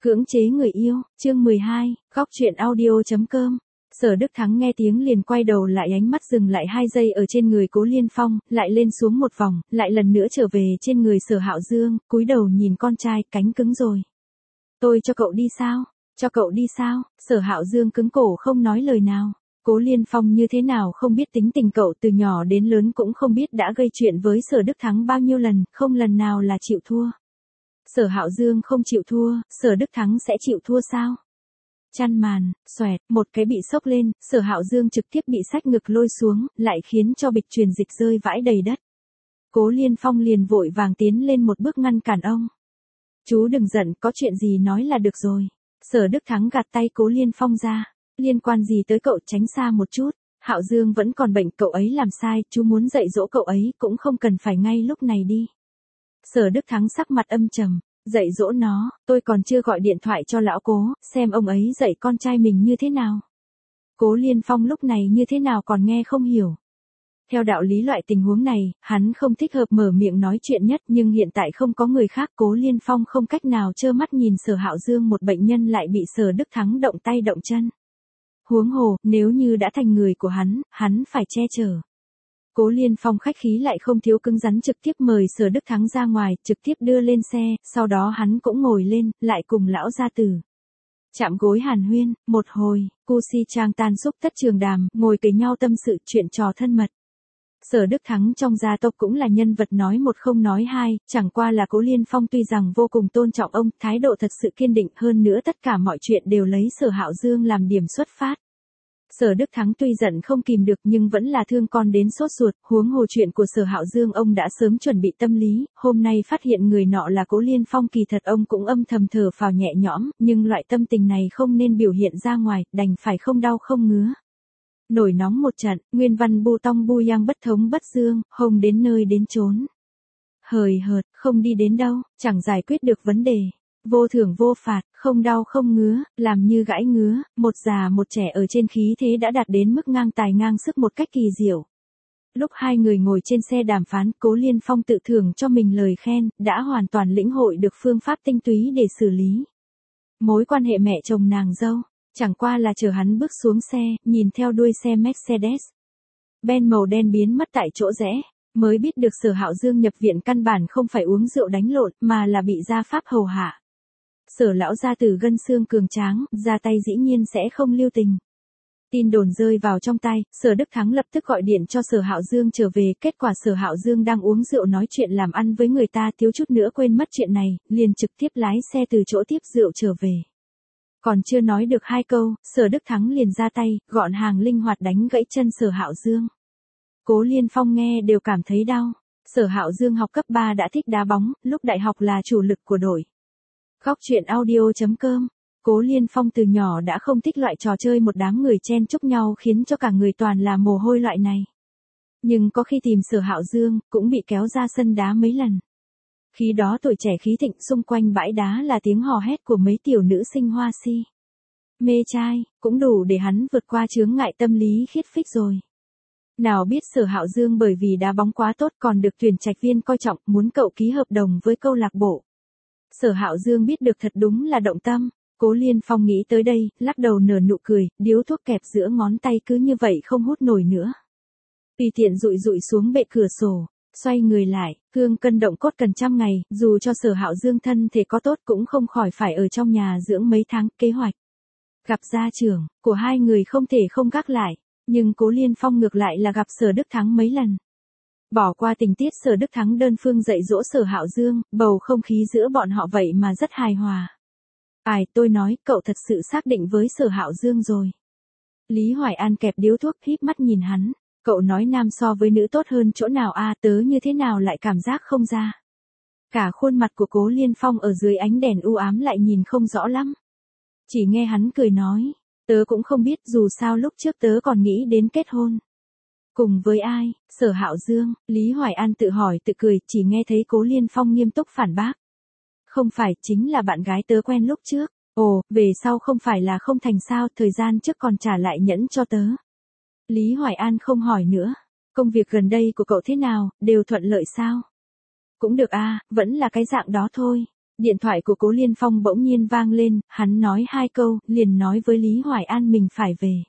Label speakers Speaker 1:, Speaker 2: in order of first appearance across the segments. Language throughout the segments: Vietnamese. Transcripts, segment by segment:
Speaker 1: Cưỡng chế người yêu, chương 12, góc truyện audio.com. Sở Đức Thắng nghe tiếng liền quay đầu lại, ánh mắt dừng lại 2 giây ở trên người Cố Liên Phong, lại lên xuống một vòng, lại lần nữa trở về trên người Sở Hạo Dương, cúi đầu nhìn con trai, cánh cứng rồi. Tôi cho cậu đi sao? Cho cậu đi sao? Sở Hạo Dương cứng cổ không nói lời nào. Cố Liên Phong như thế nào không biết tính tình cậu, từ nhỏ đến lớn cũng không biết đã gây chuyện với Sở Đức Thắng bao nhiêu lần, không lần nào là chịu thua. Sở Hạo Dương không chịu thua, Sở Đức Thắng sẽ chịu thua sao? Chăn màn, xoẹt, một cái bị sốc lên, Sở Hạo Dương trực tiếp bị xách ngực lôi xuống, lại khiến cho bịch truyền dịch rơi vãi đầy đất. Cố Liên Phong liền vội vàng tiến lên một bước ngăn cản ông. Chú đừng giận, có chuyện gì nói là được rồi. Sở Đức Thắng gạt tay Cố Liên Phong ra. Liên quan gì tới cậu, tránh xa một chút. Hạo Dương vẫn còn bệnh, cậu ấy làm sai, chú muốn dạy dỗ cậu ấy cũng không cần phải ngay lúc này đi. Sở Đức Thắng sắc mặt âm trầm, dạy dỗ nó, tôi còn chưa gọi điện thoại cho lão Cố, xem ông ấy dạy con trai mình như thế nào. Cố Liên Phong lúc này như thế nào còn nghe không hiểu. Theo đạo lý loại tình huống này, hắn không thích hợp mở miệng nói chuyện nhất, nhưng hiện tại không có người khác, Cố Liên Phong không cách nào trơ mắt nhìn Sở Hạo Dương một bệnh nhân lại bị Sở Đức Thắng động tay động chân. Huống hồ, nếu như đã thành người của hắn phải che chở. Cố Liên Phong khách khí lại không thiếu cứng rắn, trực tiếp mời Sở Đức Thắng ra ngoài, trực tiếp đưa lên xe, sau đó hắn cũng ngồi lên, lại cùng lão gia tử chạm gối hàn huyên, một hồi, cu si trang tan xúc tất trường đàm, ngồi kề nhau tâm sự chuyện trò thân mật. Sở Đức Thắng trong gia tộc cũng là nhân vật nói một không nói hai, chẳng qua là Cố Liên Phong tuy rằng vô cùng tôn trọng ông, thái độ thật sự kiên định, hơn nữa tất cả mọi chuyện đều lấy Sở Hạo Dương làm điểm xuất phát. Sở Đức Thắng tuy giận không kìm được nhưng vẫn là thương con đến sốt ruột, huống hồ chuyện của Sở Hạo Dương ông đã sớm chuẩn bị tâm lý, hôm nay phát hiện người nọ là Cố Liên Phong, kỳ thật ông cũng âm thầm thở phào nhẹ nhõm, nhưng loại tâm tình này không nên biểu hiện ra ngoài, đành phải không đau không ngứa. Nổi nóng một trận, nguyên văn bu tong bu yang bất thống bất dương, hồng đến nơi đến chốn. Hời hợt, không đi đến đâu, chẳng giải quyết được vấn đề. Vô thưởng vô phạt, không đau không ngứa, làm như gãi ngứa, một già một trẻ ở trên khí thế đã đạt đến mức ngang tài ngang sức một cách kỳ diệu. Lúc hai người ngồi trên xe đàm phán, Cố Liên Phong tự thưởng cho mình lời khen, đã hoàn toàn lĩnh hội được phương pháp tinh túy để xử lý mối quan hệ mẹ chồng nàng dâu. Chẳng qua là chờ hắn bước xuống xe, nhìn theo đuôi xe Mercedes Benz màu đen biến mất tại chỗ rẽ, mới biết được Sở Hạo Dương nhập viện căn bản không phải uống rượu đánh lộn, mà là bị gia pháp hầu hạ. Sở lão gia tử gân xương cường tráng, ra tay dĩ nhiên sẽ không lưu tình. Tin đồn rơi vào trong tay, Sở Đức Thắng lập tức gọi điện cho Sở Hạo Dương trở về, kết quả Sở Hạo Dương đang uống rượu nói chuyện làm ăn với người ta, thiếu chút nữa quên mất chuyện này, liền trực tiếp lái xe từ chỗ tiếp rượu trở về. Còn chưa nói được 2 câu, Sở Đức Thắng liền ra tay, gọn hàng linh hoạt đánh gãy chân Sở Hạo Dương. Cố Liên Phong nghe đều cảm thấy đau. Sở Hạo Dương học cấp 3 đã thích đá bóng, lúc đại học là chủ lực của đội. Góc truyện audio.com. Cố Liên Phong từ nhỏ đã không thích loại trò chơi một đám người chen chúc nhau khiến cho cả người toàn là mồ hôi loại này. Nhưng có khi tìm Sở Hạo Dương, cũng bị kéo ra sân đá mấy lần. Khi đó tuổi trẻ khí thịnh, xung quanh bãi đá là tiếng hò hét của mấy tiểu nữ sinh hoa si. Mê trai, cũng đủ để hắn vượt qua chướng ngại tâm lý khiết phích rồi. Nào biết Sở Hạo Dương bởi vì đá bóng quá tốt còn được tuyển trạch viên coi trọng, muốn cậu ký hợp đồng với câu lạc bộ. Sở Hạo Dương biết được thật đúng là động tâm. Cố Liên Phong nghĩ tới đây, lắc đầu nở nụ cười, điếu thuốc kẹp giữa ngón tay cứ như vậy không hút nổi nữa. Tùy tiện dụi dụi xuống bệ cửa sổ, xoay người lại, cương cân động cốt cần trăm ngày, dù cho Sở Hạo Dương thân thể có tốt cũng không khỏi phải ở trong nhà dưỡng mấy tháng, kế hoạch gặp gia trưởng của hai người không thể không gác lại, nhưng Cố Liên Phong ngược lại là gặp Sở Đức Thắng mấy lần. Bỏ qua tình tiết Sở Đức Thắng đơn phương dạy dỗ Sở Hạo Dương, bầu không khí giữa bọn họ vậy mà rất hài hòa. Ai, tôi nói, cậu thật sự xác định với Sở Hạo Dương rồi. Lý Hoài An kẹp điếu thuốc híp mắt nhìn hắn, cậu nói nam so với nữ tốt hơn chỗ nào a, tớ như thế nào lại cảm giác không ra. Cả khuôn mặt của Cố Liên Phong ở dưới ánh đèn u ám lại nhìn không rõ lắm. Chỉ nghe hắn cười nói, tớ cũng không biết, dù sao lúc trước tớ còn nghĩ đến kết hôn. Cùng với ai? Sở Hạo Dương. Lý Hoài An tự hỏi tự cười, chỉ nghe thấy Cố Liên Phong nghiêm túc phản bác. Không phải, chính là bạn gái tớ quen lúc trước. Ồ, về sau không phải là không thành sao, thời gian trước còn trả lại nhẫn cho tớ. Lý Hoài An không hỏi nữa. Công việc gần đây của cậu thế nào, đều thuận lợi sao? Cũng được a, vẫn là cái dạng đó thôi. Điện thoại của Cố Liên Phong bỗng nhiên vang lên, hắn nói 2 câu, liền nói với Lý Hoài An mình phải về.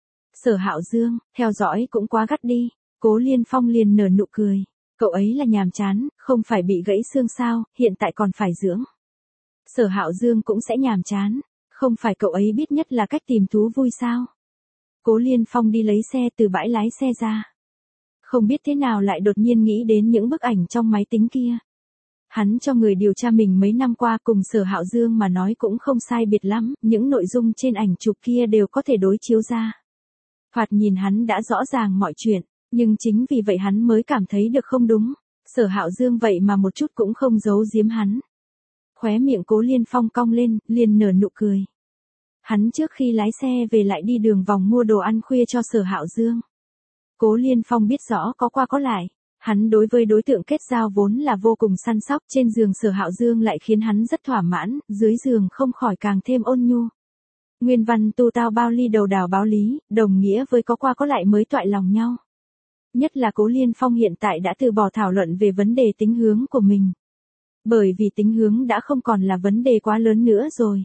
Speaker 1: Sở Hạo Dương, theo dõi cũng quá gắt đi. Cố Liên Phong liền nở nụ cười. Cậu ấy là nhàm chán, không phải bị gãy xương sao, hiện tại còn phải dưỡng. Sở Hạo Dương cũng sẽ nhàm chán, không phải cậu ấy biết nhất là cách tìm thú vui sao. Cố Liên Phong đi lấy xe từ bãi lái xe ra. Không biết thế nào lại đột nhiên nghĩ đến những bức ảnh trong máy tính kia. Hắn cho người điều tra mình mấy năm qua cùng Sở Hạo Dương mà nói cũng không sai biệt lắm, những nội dung trên ảnh chụp kia đều có thể đối chiếu ra. Thoạt nhìn hắn đã rõ ràng mọi chuyện, nhưng chính vì vậy hắn mới cảm thấy được không đúng. Sở Hạo Dương vậy mà một chút cũng không giấu giếm hắn. Khóe miệng Cố Liên Phong cong lên, liền nở nụ cười. Hắn trước khi lái xe về lại đi đường vòng mua đồ ăn khuya cho Sở Hạo Dương. Cố Liên Phong biết rõ có qua có lại. Hắn đối với đối tượng kết giao vốn là vô cùng săn sóc, trên giường Sở Hạo Dương lại khiến hắn rất thỏa mãn, dưới giường không khỏi càng thêm ôn nhu. Nguyên văn tu tao bao ly đầu đào báo lý, đồng nghĩa với có qua có lại mới toại lòng nhau. Nhất là Cố Liên Phong hiện tại đã từ bỏ thảo luận về vấn đề tính hướng của mình. Bởi vì tính hướng đã không còn là vấn đề quá lớn nữa rồi.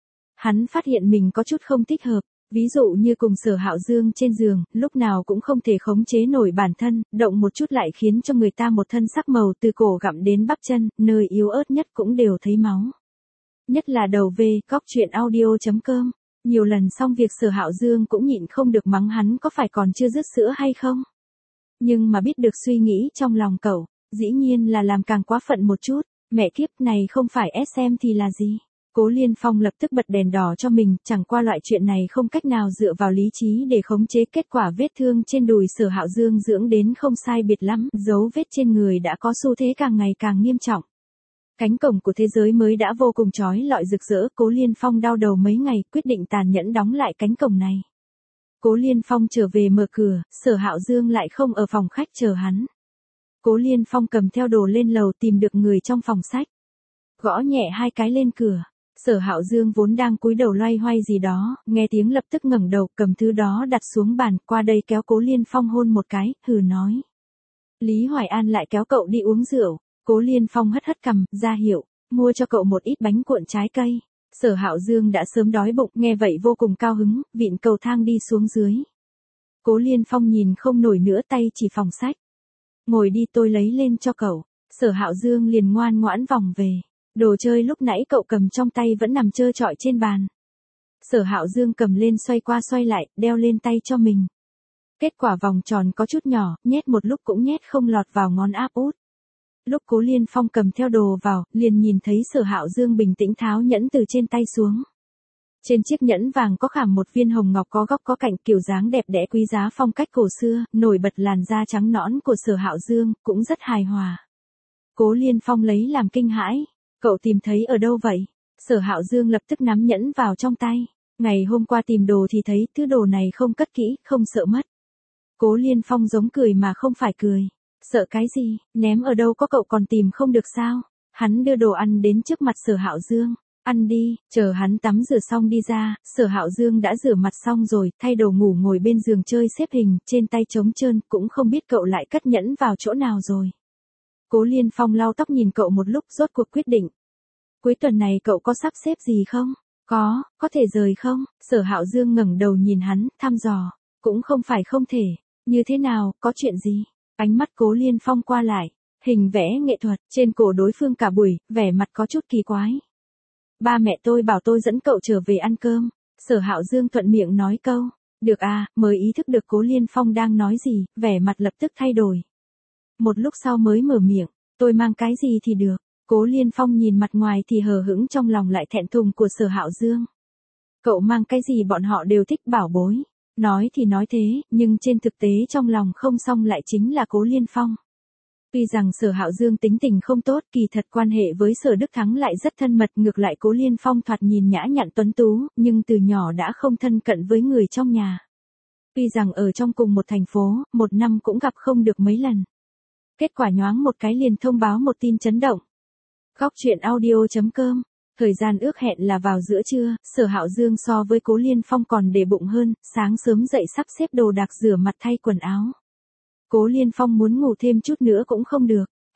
Speaker 1: Hắn phát hiện mình có chút không thích hợp, ví dụ như cùng Sở Hạo Dương trên giường, lúc nào cũng không thể khống chế nổi bản thân, động một chút lại khiến cho người ta một thân sắc màu từ cổ gặm đến bắp chân, nơi yếu ớt nhất cũng đều thấy máu. Nhất là đầu về, góc chuyện audio.com. Nhiều lần xong việc Sở Hạo Dương cũng nhịn không được mắng hắn có phải còn chưa dứt sữa hay không. Nhưng mà biết được suy nghĩ trong lòng cậu, dĩ nhiên là làm càng quá phận một chút, mẹ kiếp này không phải SM thì là gì. Cố Liên Phong lập tức bật đèn đỏ cho mình, chẳng qua loại chuyện này không cách nào dựa vào lý trí để khống chế, kết quả vết thương trên đùi Sở Hạo Dương dưỡng đến không sai biệt lắm, dấu vết trên người đã có xu thế càng ngày càng nghiêm trọng. Cánh cổng của thế giới mới đã vô cùng chói lọi rực rỡ, Cố Liên Phong đau đầu mấy ngày, quyết định tàn nhẫn đóng lại cánh cổng này. Cố Liên Phong trở về mở cửa, Sở Hạo Dương lại không ở phòng khách chờ hắn. Cố Liên Phong cầm theo đồ lên lầu tìm được người trong phòng sách. Gõ nhẹ 2 cái lên cửa. Sở Hạo Dương vốn đang cúi đầu loay hoay gì đó, nghe tiếng lập tức ngẩng đầu, cầm thứ đó đặt xuống bàn, qua đây kéo Cố Liên Phong hôn một cái, hừ nói. Lý Hoài An lại kéo cậu đi uống rượu. Cố Liên Phong hất hất cằm, ra hiệu, mua cho cậu một ít bánh cuộn trái cây. Sở Hạo Dương đã sớm đói bụng, nghe vậy vô cùng cao hứng, vịn cầu thang đi xuống dưới. Cố Liên Phong nhìn không nổi nữa, tay chỉ phòng sách. Ngồi đi, tôi lấy lên cho cậu. Sở Hạo Dương liền ngoan ngoãn vòng về. Đồ chơi lúc nãy cậu cầm trong tay vẫn nằm trơ trọi trên bàn. Sở Hạo Dương cầm lên xoay qua xoay lại, đeo lên tay cho mình. Kết quả vòng tròn có chút nhỏ, nhét một lúc cũng nhét không lọt vào ngón áp út. Lúc Cố Liên Phong cầm theo đồ vào, liền nhìn thấy Sở Hạo Dương bình tĩnh tháo nhẫn từ trên tay xuống. Trên chiếc nhẫn vàng có khảm một viên hồng ngọc có góc có cạnh, kiểu dáng đẹp đẽ quý giá phong cách cổ xưa, nổi bật làn da trắng nõn của Sở Hạo Dương, cũng rất hài hòa. Cố Liên Phong lấy làm kinh hãi. Cậu tìm thấy ở đâu vậy? Sở Hạo Dương lập tức nắm nhẫn vào trong tay. Ngày hôm qua tìm đồ thì thấy thứ đồ này không cất kỹ, không sợ mất. Cố Liên Phong giống cười mà không phải cười. Sợ cái gì, ném ở đâu có cậu còn tìm không được sao? Hắn đưa đồ ăn đến trước mặt Sở Hạo Dương. Ăn đi, chờ hắn tắm rửa xong đi ra, Sở Hạo Dương đã rửa mặt xong rồi, thay đồ ngủ ngồi bên giường chơi xếp hình, trên tay trống trơn, cũng không biết cậu lại cất nhẫn vào chỗ nào rồi. Cố Liên Phong lau tóc nhìn cậu một lúc, rốt cuộc quyết định. Cuối tuần này cậu có sắp xếp gì không? Có thể rời không? Sở Hạo Dương ngẩng đầu nhìn hắn, thăm dò. Cũng không phải không thể. Như thế nào, có chuyện gì? Ánh mắt Cố Liên Phong qua lại. Hình vẽ nghệ thuật, trên cổ đối phương cả buổi, vẻ mặt có chút kỳ quái. Ba mẹ tôi bảo tôi dẫn cậu trở về ăn cơm. Sở Hạo Dương thuận miệng nói câu. Được à, mới ý thức được Cố Liên Phong đang nói gì, vẻ mặt lập tức thay đổi. Một lúc sau mới mở miệng, tôi mang cái gì thì được. Cố Liên Phong nhìn mặt ngoài thì hờ hững, trong lòng lại thẹn thùng của Sở Hạo Dương. Cậu mang cái gì bọn họ đều thích bảo bối. Nói thì nói thế, nhưng trên thực tế trong lòng không xong lại chính là Cố Liên Phong. Tuy rằng Sở Hạo Dương tính tình không tốt, kỳ thật quan hệ với Sở Đức Thắng lại rất thân mật, ngược lại Cố Liên Phong thoạt nhìn nhã nhặn tuấn tú, nhưng từ nhỏ đã không thân cận với người trong nhà. Tuy rằng ở trong cùng một thành phố, một năm cũng gặp không được mấy lần. Kết quả nhoáng một cái liền thông báo một tin chấn động. Góc chuyện audio.com. Thời gian ước hẹn là vào giữa trưa, Sở Hạo Dương so với Cố Liên Phong còn để bụng hơn, sáng sớm dậy sắp xếp đồ đạc rửa mặt thay quần áo. Cố Liên Phong muốn ngủ thêm chút nữa cũng không được,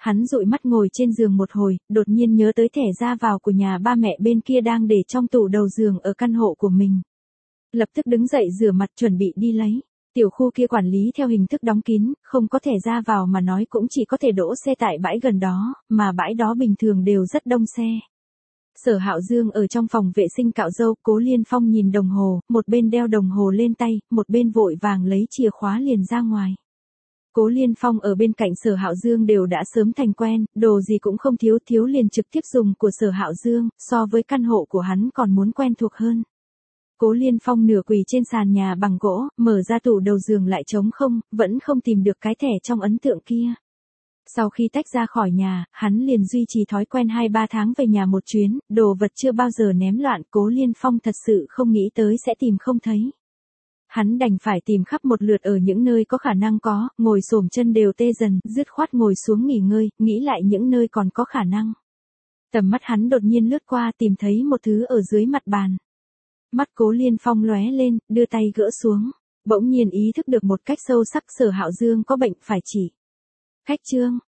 Speaker 1: Hắn dụi mắt ngồi trên giường một hồi, đột nhiên nhớ tới thẻ ra vào của nhà ba mẹ bên kia đang để trong tủ đầu giường ở căn hộ của mình. Lập tức đứng dậy rửa mặt chuẩn bị đi lấy. Tiểu khu kia quản lý theo hình thức đóng kín, không có thẻ ra vào mà nói cũng chỉ có thể đỗ xe tại bãi gần đó, mà bãi đó bình thường đều rất đông xe. Sở Hạo Dương ở trong phòng vệ sinh cạo râu, Cố Liên Phong nhìn đồng hồ, một bên đeo đồng hồ lên tay, một bên vội vàng lấy chìa khóa liền ra ngoài. Cố Liên Phong ở bên cạnh Sở Hạo Dương đều đã sớm thành quen, đồ gì cũng không thiếu, thiếu liền trực tiếp dùng của Sở Hạo Dương, so với căn hộ của hắn còn muốn quen thuộc hơn. Cố Liên Phong nửa quỳ trên sàn nhà bằng gỗ, mở ra tủ đầu giường lại trống không, vẫn không tìm được cái thẻ trong ấn tượng kia. Sau khi tách ra khỏi nhà, hắn liền duy trì thói quen 2-3 tháng về nhà một chuyến, đồ vật chưa bao giờ ném loạn, Cố Liên Phong thật sự không nghĩ tới sẽ tìm không thấy. Hắn đành phải tìm khắp một lượt ở những nơi có khả năng có, ngồi xổm chân đều tê dần, dứt khoát ngồi xuống nghỉ ngơi, nghĩ lại những nơi còn có khả năng. Tầm mắt hắn đột nhiên lướt qua tìm thấy một thứ ở dưới mặt bàn. Mắt Cố Liên Phong lóe lên, đưa tay gỡ xuống. Bỗng nhiên ý thức được một cách sâu sắc Sở Hạo Dương có bệnh phải chỉ. Khách trương,